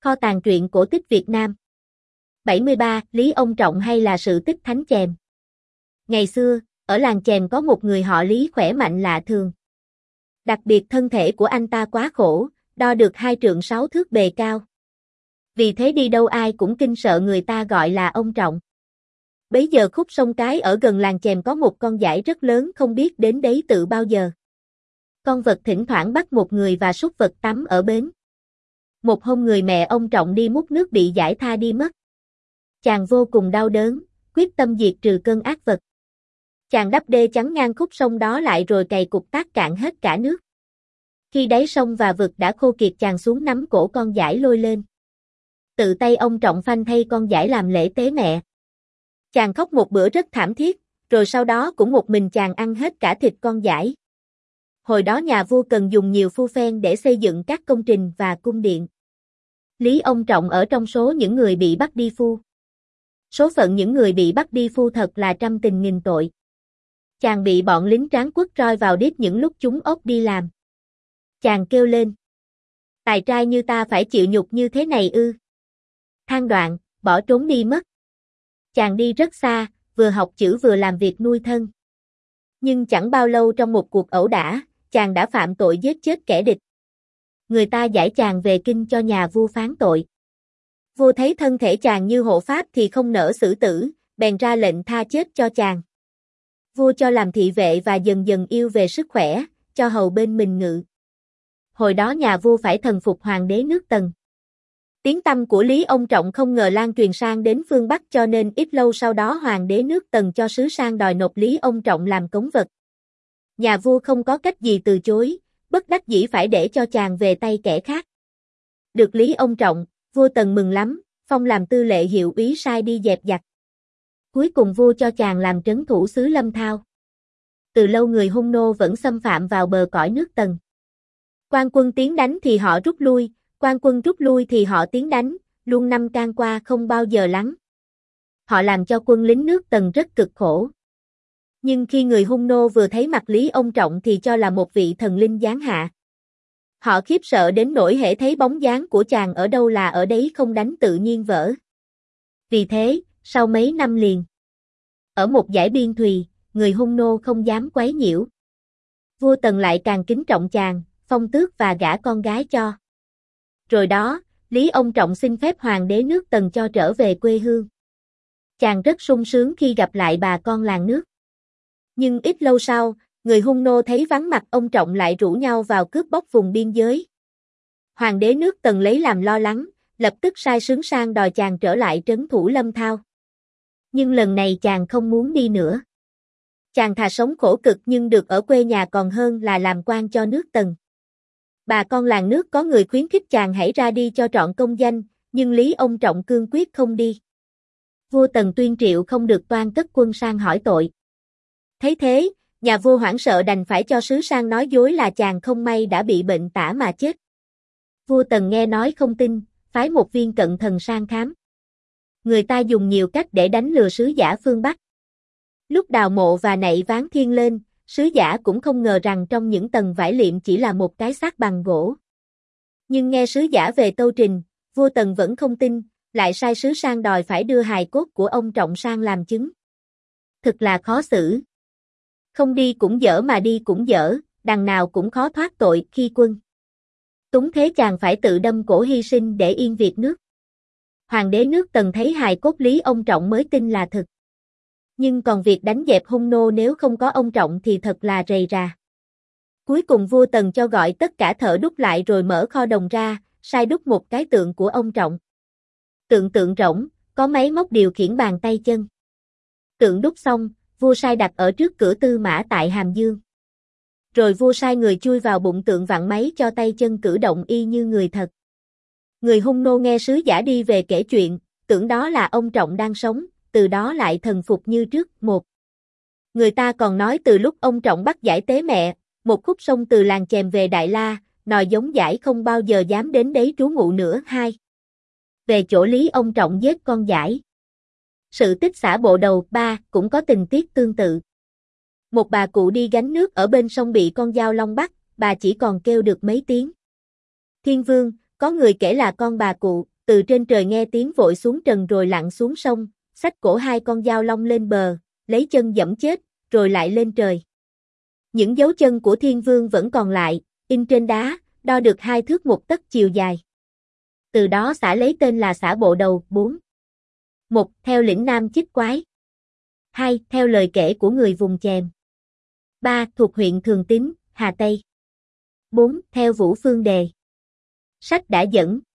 Kho tàng truyện cổ tích Việt Nam. 73. Lý Ông Trọng hay là sự tích Thánh Chèm? Ngày xưa, ở làng Chèm có một người họ Lý khỏe mạnh lạ thường. Đặc biệt thân thể của anh ta quá khổ, đo được 2 trượng 6 thước bề cao. Vì thế đi đâu ai cũng kinh sợ người ta gọi là ông Trọng. Bấy giờ khúc sông Cái ở gần làng Chèm có một con dải rất lớn không biết đến đấy từ bao giờ. Con vật thỉnh thoảng bắt một người và súc vật tắm ở bến. Một hôm người mẹ ông Trọng đi múc nước bị dải tha đi mất. Chàng vô cùng đau đớn, quyết tâm diệt trừ cơn ác vật. Chàng đắp đê chắn ngang khúc sông đó lại rồi cày cục tác cạn hết cả nước. Khi đáy sông và vực đã khô kiệt chàng xuống nắm cổ con dải lôi lên. Tự tay ông Trọng phanh thay con dải làm lễ tế mẹ. Chàng khóc một bữa rất thảm thiết, rồi sau đó cũng một mình chàng ăn hết cả thịt con dải. Hồi đó nhà vua cần dùng nhiều phu phen để xây dựng các công trình và cung điện. Lý Ông Trọng ở trong số những người bị bắt đi phu. Số phận những người bị bắt đi phu thật là trăm tình nghìn tội. Chàng bị bọn lính tráng quất roi vào đít những lúc chúng ốc đi làm. Chàng kêu lên: tài trai như ta phải chịu nhục như thế này ư? Than đoạn, bỏ trốn đi mất. Chàng đi rất xa, vừa học chữ vừa làm việc nuôi thân. Nhưng chẳng bao lâu trong một cuộc ẩu đả, chàng đã phạm tội giết chết kẻ địch. Người ta giải chàng về kinh cho nhà vua phán tội. Vua thấy thân thể chàng như hộ pháp thì không nỡ xử tử, bèn ra lệnh tha chết cho chàng. Vua cho làm thị vệ và dần dần yêu về sức khỏe, cho hầu bên mình ngự. Hồi đó nhà vua phải thần phục hoàng đế nước Tần. Tiếng tăm của Lý Ông Trọng không ngờ lan truyền sang đến phương Bắc cho nên ít lâu sau đó hoàng đế nước Tần cho sứ sang đòi nộp Lý Ông Trọng làm cống vật. Nhà vua không có cách gì từ chối, bất đắc dĩ phải để cho chàng về tay kẻ khác. Được Lý Ông Trọng, vua Tần mừng lắm, phong làm tư lệ hiệu úy sai đi dẹp giặc. Cuối cùng vua cho chàng làm trấn thủ xứ Lâm Thao. Từ lâu người Hung nô vẫn xâm phạm vào bờ cõi nước Tần. Quan quân tiến đánh thì họ rút lui, quan quân rút lui thì họ tiến đánh, luôn năm can qua không bao giờ lắng. Họ làm cho quân lính nước Tần rất cực khổ. Nhưng khi người Hung nô vừa thấy mặt Lý Ông Trọng thì cho là một vị thần linh giáng hạ. Họ khiếp sợ đến nỗi hễ thấy bóng dáng của chàng ở đâu là ở đấy không đánh tự nhiên vỡ. Vì thế, sau mấy năm liền, ở một dải biên thùy, người Hung nô không dám quấy nhiễu. Vua Tần lại càng kính trọng chàng, phong tước và gả con gái cho. Rồi đó, Lý Ông Trọng xin phép hoàng đế nước Tần cho trở về quê hương. Chàng rất sung sướng khi gặp lại bà con làng nước. Nhưng ít lâu sau, người Hung nô thấy vắng mặt ông Trọng lại rủ nhau vào cướp bóc vùng biên giới. Hoàng đế nước Tần lấy làm lo lắng, lập tức sai sứ sang đòi chàng trở lại trấn thủ Lâm Thao. Nhưng lần này chàng không muốn đi nữa. Chàng thà sống khổ cực nhưng được ở quê nhà còn hơn là làm quan cho nước Tần. Bà con làng nước có người khuyến khích chàng hãy ra đi cho trọn công danh, nhưng Lý Ông Trọng cương quyết không đi. Vua Tần tuyên triệu không được toan cất quân sang hỏi tội. Thấy thế, nhà vua hoảng sợ đành phải cho sứ sang nói dối là chàng không may đã bị bệnh tả mà chết. Vua Tần nghe nói không tin, phái một viên cận thần sang khám. Người ta dùng nhiều cách để đánh lừa sứ giả phương Bắc. Lúc đào mộ và nạy ván thiêng lên, sứ giả cũng không ngờ rằng trong những tầng vải liệm chỉ là một cái xác bằng gỗ. Nhưng nghe sứ giả về tâu trình, vua Tần vẫn không tin, lại sai sứ sang đòi phải đưa hài cốt của ông Trọng sang làm chứng. Thực là khó xử. Không đi cũng dở mà đi cũng dở, đằng nào cũng khó thoát tội khi quân. Túng thế chàng phải tự đâm cổ hy sinh để yên việc nước. Hoàng đế nước Tần thấy hài cốt Lý Ông Trọng mới tin là thực. Nhưng còn việc đánh dẹp Hung nô nếu không có ông Trọng thì thật là rầy rà. Cuối cùng vua Tần cho gọi tất cả thợ đúc lại rồi mở kho đồng ra, sai đúc một cái tượng của ông Trọng. Tượng rỗng, có máy móc điều khiển bàn tay chân. Tượng đúc xong, vua sai đặt ở trước cửa Tư Mã tại Hàm Dương. Rồi vua sai người chui vào bụng tượng vặn máy cho tay chân cử động y như người thật. Người Hung nô nghe sứ giả đi về kể chuyện, tưởng đó là ông Trọng đang sống, từ đó lại thần phục như trước một. Người ta còn nói từ lúc ông Trọng bắt dải tế mẹ, một khúc sông từ làng Chèm về Đại La, nòi giống dải không bao giờ dám đến đấy trú ngụ nữa. 2. Về chỗ Lý Ông Trọng giết con dải. Sự tích xã Bộ Đầu 3 cũng có tình tiết tương tự. Một bà cụ đi gánh nước ở bên sông bị con dao long bắt, bà chỉ còn kêu được mấy tiếng. Thiên Vương, có người kể là con bà cụ, từ trên trời nghe tiếng vội xuống trần rồi lặn xuống sông, xách cổ hai con dao long lên bờ, lấy chân giẫm chết, rồi lại lên trời. Những dấu chân của Thiên Vương vẫn còn lại, in trên đá, đo được 2 thước 1 tấc chiều dài. Từ đó xã lấy tên là xã Bộ Đầu. 4. 1. Theo lĩnh Nam Chích Quái. 2. Theo lời kể của người vùng Chèm. 3. Thuộc huyện Thường Tín, Hà Tây. 4. Theo Vũ Phương Đề. Sách đã dẫn.